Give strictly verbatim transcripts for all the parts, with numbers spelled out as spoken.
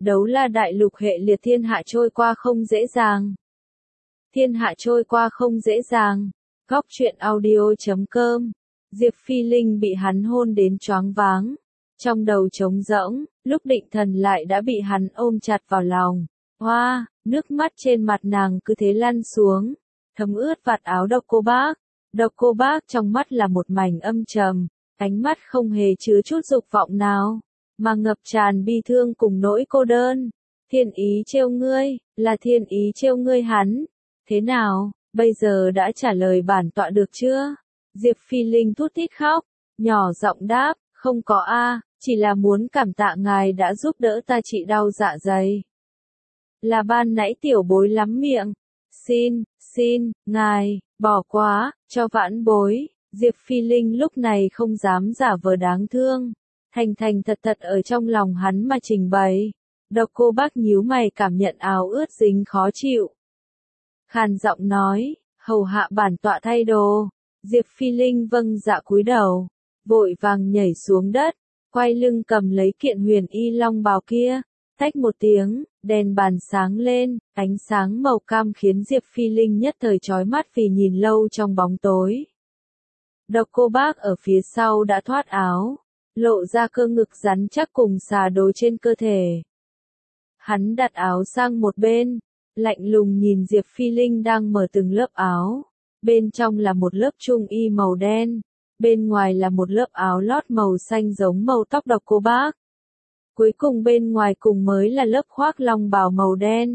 Đấu la đại lục hệ liệt thiên hạ trôi qua không dễ dàng. Thiên hạ trôi qua không dễ dàng. Góc truyện audio chấm com. Diệp Phi Linh bị hắn hôn đến choáng váng. Trong đầu trống rỗng, lúc định thần lại đã bị hắn ôm chặt vào lòng. Hoa, nước mắt trên mặt nàng cứ thế lăn xuống, thấm ướt vạt áo Độc Cô Bác. Độc Cô Bác trong mắt là một mảnh âm trầm, ánh mắt không hề chứa chút dục vọng nào, mà ngập tràn bi thương cùng nỗi cô đơn. Thiên ý trêu ngươi, là thiên ý trêu ngươi hắn. Thế nào, bây giờ đã trả lời bản tọa được chưa? Diệp Phi Linh thút thít khóc, nhỏ giọng đáp, không có a, chỉ là muốn cảm tạ ngài đã giúp đỡ ta trị đau dạ dày. Là ban nãy tiểu bối lắm miệng. Xin, xin, ngài, bỏ quá, cho vãn bối. Diệp Phi Linh lúc này không dám giả vờ đáng thương. Thành thành thật thật ở trong lòng hắn mà trình bày. Độc Cô Bác nhíu mày cảm nhận áo ướt dính khó chịu. Khàn giọng nói, hầu hạ bản tọa thay đồ. Diệp Phi Linh vâng dạ cúi đầu, vội vàng nhảy xuống đất, quay lưng cầm lấy kiện huyền y long bào kia. Tách một tiếng, đèn bàn sáng lên, ánh sáng màu cam khiến Diệp Phi Linh nhất thời chói mắt vì nhìn lâu trong bóng tối. Độc Cô Bác ở phía sau đã thoát áo, lộ ra cơ ngực rắn chắc cùng xà đồ trên cơ thể. Hắn đặt áo sang một bên, lạnh lùng nhìn Diệp Phi Linh đang mở từng lớp áo. Bên trong là một lớp trung y màu đen, bên ngoài là một lớp áo lót màu xanh giống màu tóc Độc Cô Bác. Cuối cùng bên ngoài cùng mới là lớp khoác long bào màu đen.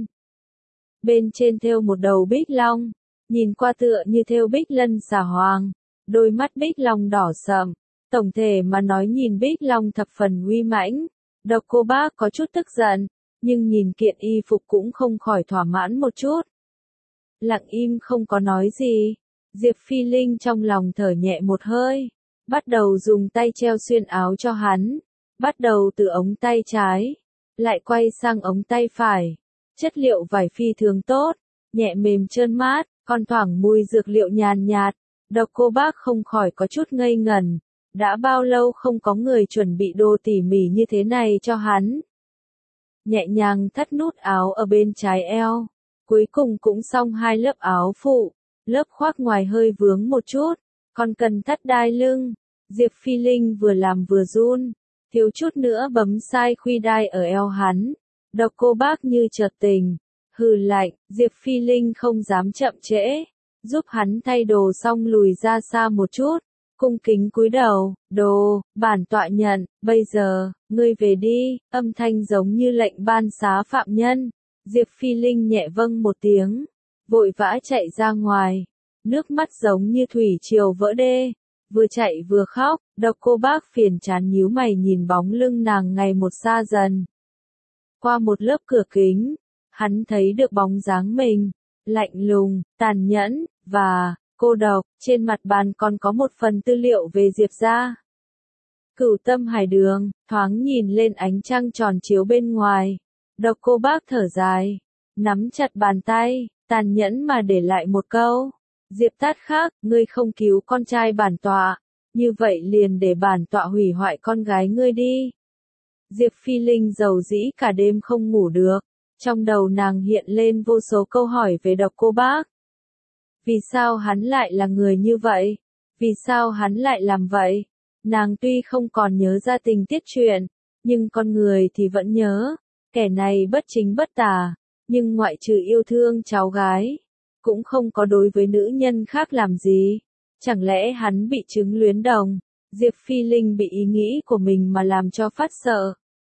Bên trên thêu một đầu bích long, nhìn qua tựa như thêu bích lân xà hoàng, đôi mắt bích long đỏ sậm. Tổng thể mà nói nhìn bích long thập phần uy mãnh. Độc Cô Bác có chút tức giận, nhưng nhìn kiện y phục cũng không khỏi thỏa mãn một chút. Lặng im không có nói gì, Diệp Phi Linh trong lòng thở nhẹ một hơi, bắt đầu dùng tay treo xuyên áo cho hắn, bắt đầu từ ống tay trái, lại quay sang ống tay phải. Chất liệu vải phi thường tốt, nhẹ mềm trơn mát, còn thoảng mùi dược liệu nhàn nhạt. Độc Cô Bác không khỏi có chút ngây ngẩn, đã bao lâu không có người chuẩn bị đồ tỉ mỉ như thế này cho hắn. Nhẹ nhàng thắt nút áo ở bên trái eo. Cuối cùng cũng xong hai lớp áo phụ, lớp khoác ngoài hơi vướng một chút, còn cần thắt đai lưng. Diệp Phi Linh vừa làm vừa run, thiếu chút nữa bấm sai khuy đai ở eo hắn. Độc Cô Bác như chợt tình, hừ lạnh. Diệp Phi Linh không dám chậm trễ, giúp hắn thay đồ xong lùi ra xa một chút, cung kính cúi đầu, đồ, bản tọa nhận, bây giờ, ngươi về đi, âm thanh giống như lệnh ban xá phạm nhân. Diệp Phi Linh nhẹ vâng một tiếng, vội vã chạy ra ngoài, nước mắt giống như thủy triều vỡ đê, vừa chạy vừa khóc. Độc Cô Bác phiền chán nhíu mày nhìn bóng lưng nàng ngày một xa dần. Qua một lớp cửa kính, hắn thấy được bóng dáng mình, lạnh lùng, tàn nhẫn, và cô độc. Trên mặt bàn còn có một phần tư liệu về Diệp gia. Cửu Tâm Hải Đường, thoáng nhìn lên ánh trăng tròn chiếu bên ngoài. Độc Cô Bác thở dài, nắm chặt bàn tay, tàn nhẫn mà để lại một câu. Diệp Tát Khắc, ngươi không cứu con trai bản tọa, như vậy liền để bản tọa hủy hoại con gái ngươi đi. Diệp Phi Linh dầu dĩ cả đêm không ngủ được, trong đầu nàng hiện lên vô số câu hỏi về Độc Cô Bác. Vì sao hắn lại là người như vậy? Vì sao hắn lại làm vậy? Nàng tuy không còn nhớ ra tình tiết truyện, nhưng con người thì vẫn nhớ. Kẻ này bất chính bất tà, nhưng ngoại trừ yêu thương cháu gái, cũng không có đối với nữ nhân khác làm gì. Chẳng lẽ hắn bị chứng luyến đồng? Diệp Phi Linh bị ý nghĩ của mình mà làm cho phát sợ.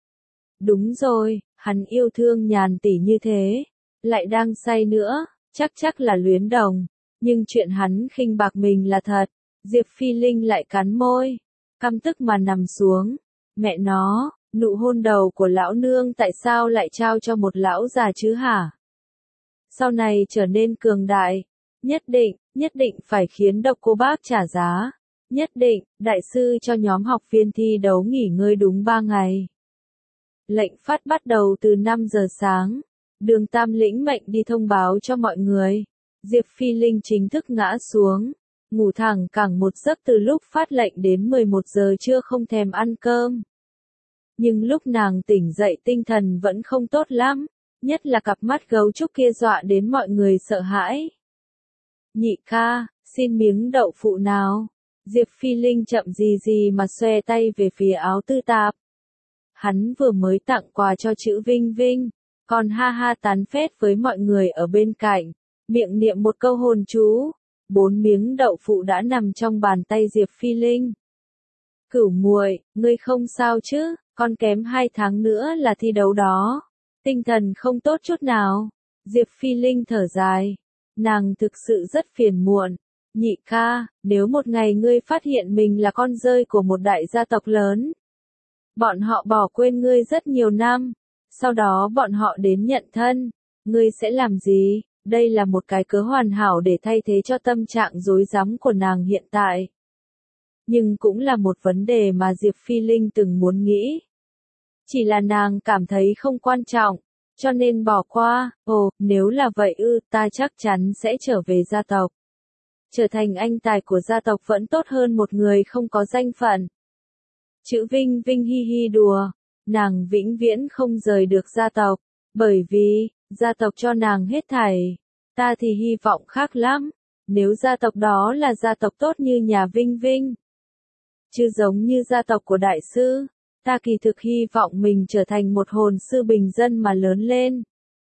Đúng rồi, hắn yêu thương Nhàn tỷ như thế, lại đang say nữa, chắc chắc là luyến đồng. Nhưng chuyện hắn khinh bạc mình là thật. Diệp Phi Linh lại cắn môi, căm tức mà nằm xuống. Mẹ nó, nụ hôn đầu của lão nương tại sao lại trao cho một lão già chứ hả? Sau này trở nên cường đại, nhất định, nhất định phải khiến Độc Cô Bác trả giá. Nhất định, đại sư cho nhóm học viên thi đấu nghỉ ngơi đúng ba ngày. Lệnh phát bắt đầu từ năm giờ sáng. Đường Tam lĩnh mệnh đi thông báo cho mọi người. Diệp Phi Linh chính thức ngã xuống, ngủ thẳng cẳng một giấc từ lúc phát lệnh đến mười một giờ trưa không thèm ăn cơm. Nhưng lúc nàng tỉnh dậy tinh thần vẫn không tốt lắm, nhất là cặp mắt gấu trúc kia dọa đến mọi người sợ hãi. Nhị ca, xin miếng đậu phụ nào. Diệp Phi Linh chậm gì gì mà xoe tay về phía áo tư tạp. Hắn vừa mới tặng quà cho chữ Vinh Vinh, còn ha ha tán phét với mọi người ở bên cạnh, miệng niệm một câu hồn chú. Bốn miếng đậu phụ đã nằm trong bàn tay Diệp Phi Linh. Cửu muội, ngươi không sao chứ, còn kém hai tháng nữa là thi đấu đó. Tinh thần không tốt chút nào. Diệp Phi Linh thở dài. Nàng thực sự rất phiền muộn. Nhị ca, nếu một ngày ngươi phát hiện mình là con rơi của một đại gia tộc lớn, bọn họ bỏ quên ngươi rất nhiều năm, sau đó bọn họ đến nhận thân, ngươi sẽ làm gì? Đây là một cái cớ hoàn hảo để thay thế cho tâm trạng rối rắm của nàng hiện tại. Nhưng cũng là một vấn đề mà Diệp Phi Linh từng muốn nghĩ. Chỉ là nàng cảm thấy không quan trọng, cho nên bỏ qua. Ồ, nếu là vậy ư, ta chắc chắn sẽ trở về gia tộc. Trở thành anh tài của gia tộc vẫn tốt hơn một người không có danh phận. Chữ Vinh Vinh hi hi đùa, nàng vĩnh viễn không rời được gia tộc, bởi vì, gia tộc cho nàng hết thảy. Ta thì hy vọng khác lắm, nếu gia tộc đó là gia tộc tốt như nhà Vinh Vinh, chứ giống như gia tộc của đại sư, ta kỳ thực hy vọng mình trở thành một hồn sư bình dân mà lớn lên.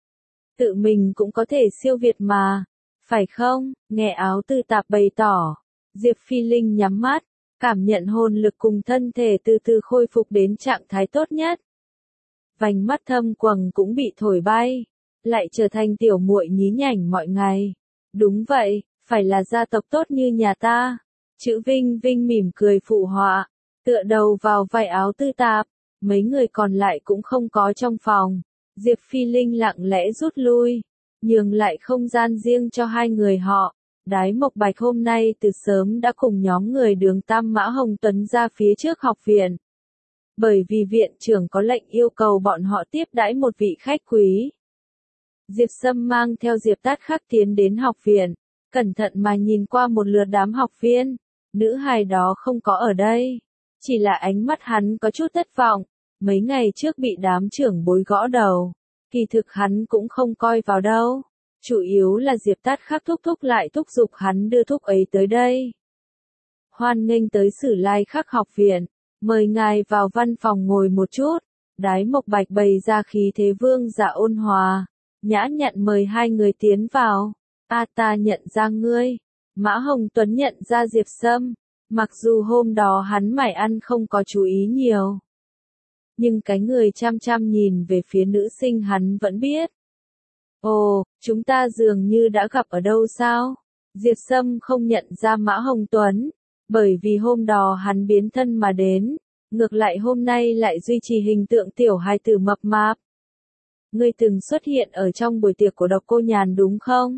Tự mình cũng có thể siêu việt mà, phải không? Nghe áo tư tạp bày tỏ, Diệp Phi Linh nhắm mắt, cảm nhận hồn lực cùng thân thể từ từ khôi phục đến trạng thái tốt nhất. Vành mắt thâm quầng cũng bị thổi bay, lại trở thành tiểu muội nhí nhảnh mọi ngày. Đúng vậy, phải là gia tộc tốt như nhà ta. Chữ Vinh Vinh mỉm cười phụ họa, tựa đầu vào vai áo tư tạp, mấy người còn lại cũng không có trong phòng. Diệp Phi Linh lặng lẽ rút lui, nhường lại không gian riêng cho hai người họ. Đái Mộc Bạch hôm nay từ sớm đã cùng nhóm người Đường Tam Mã Hồng Tuấn ra phía trước học viện. Bởi vì viện trưởng có lệnh yêu cầu bọn họ tiếp đãi một vị khách quý. Diệp Sâm mang theo Diệp Tát Khắc tiến đến học viện, cẩn thận mà nhìn qua một lượt đám học viên. Nữ hài đó không có ở đây, chỉ là ánh mắt hắn có chút thất vọng. Mấy ngày trước bị đám trưởng bối gõ đầu, kỳ thực hắn cũng không coi vào đâu. Chủ yếu là Diệp Tát Khắc thúc thúc lại thúc giục hắn đưa thúc ấy tới đây. Hoan nghênh tới Sử Lai Khắc học viện, mời ngài vào văn phòng ngồi một chút. Đái Mộc Bạch bày ra khí thế vương giả ôn hòa, nhã nhặn mời hai người tiến vào. A ta nhận ra ngươi. Mã Hồng Tuấn nhận ra Diệp Sâm, mặc dù hôm đó hắn mải ăn không có chú ý nhiều. Nhưng cái người chăm chăm nhìn về phía nữ sinh hắn vẫn biết. Ồ, chúng ta dường như đã gặp ở đâu sao? Diệp Sâm không nhận ra Mã Hồng Tuấn, bởi vì hôm đó hắn biến thân mà đến, ngược lại hôm nay lại duy trì hình tượng tiểu hài tử mập mạp. Ngươi từng xuất hiện ở trong buổi tiệc của Độc Cô Nhàn đúng không?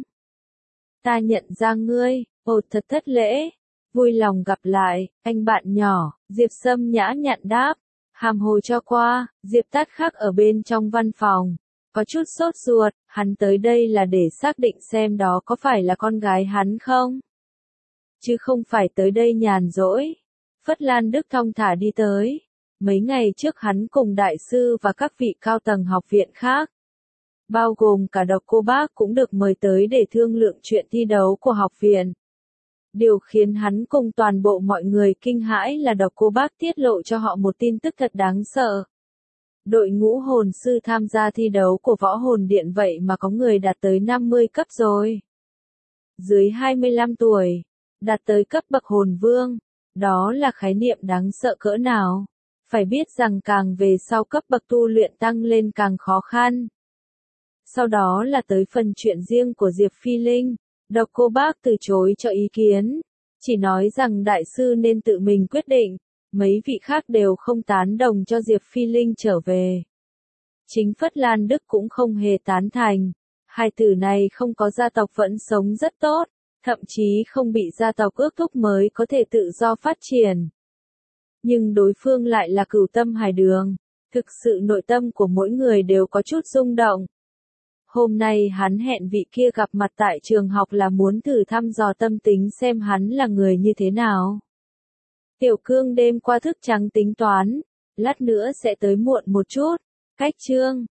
Ta nhận ra ngươi, ồ thật thất lễ, vui lòng gặp lại, anh bạn nhỏ. Diệp Sâm nhã nhặn đáp, hàm hồ cho qua. Diệp Tát Khắc ở bên trong văn phòng, có chút sốt ruột, hắn tới đây là để xác định xem đó có phải là con gái hắn không? Chứ không phải tới đây nhàn rỗi. Phất Lan Đức thong thả đi tới. Mấy ngày trước hắn cùng đại sư và các vị cao tầng học viện khác, bao gồm cả Độc Cô Bác cũng được mời tới để thương lượng chuyện thi đấu của học viện. Điều khiến hắn cùng toàn bộ mọi người kinh hãi là Độc Cô Bác tiết lộ cho họ một tin tức thật đáng sợ. Đội ngũ hồn sư tham gia thi đấu của Võ Hồn Điện vậy mà có người đạt tới năm mươi cấp rồi. Dưới hai mươi lăm tuổi, đạt tới cấp bậc hồn vương, đó là khái niệm đáng sợ cỡ nào. Phải biết rằng càng về sau cấp bậc tu luyện tăng lên càng khó khăn. Sau đó là tới phần chuyện riêng của Diệp Phi Linh. Độc Cô Bác từ chối cho ý kiến, chỉ nói rằng đại sư nên tự mình quyết định. Mấy vị khác đều không tán đồng cho Diệp Phi Linh trở về. Chính Phất Lan Đức cũng không hề tán thành. Hai tử này không có gia tộc vẫn sống rất tốt, thậm chí không bị gia tộc ước thúc mới có thể tự do phát triển. Nhưng đối phương lại là Cửu Tâm Hải Đường. Thực sự nội tâm của mỗi người đều có chút rung động. Hôm nay hắn hẹn vị kia gặp mặt tại trường học là muốn thử thăm dò tâm tính xem hắn là người như thế nào. Tiểu Cương đêm qua thức trắng tính toán, Lát nữa sẽ tới muộn một chút. Cách chương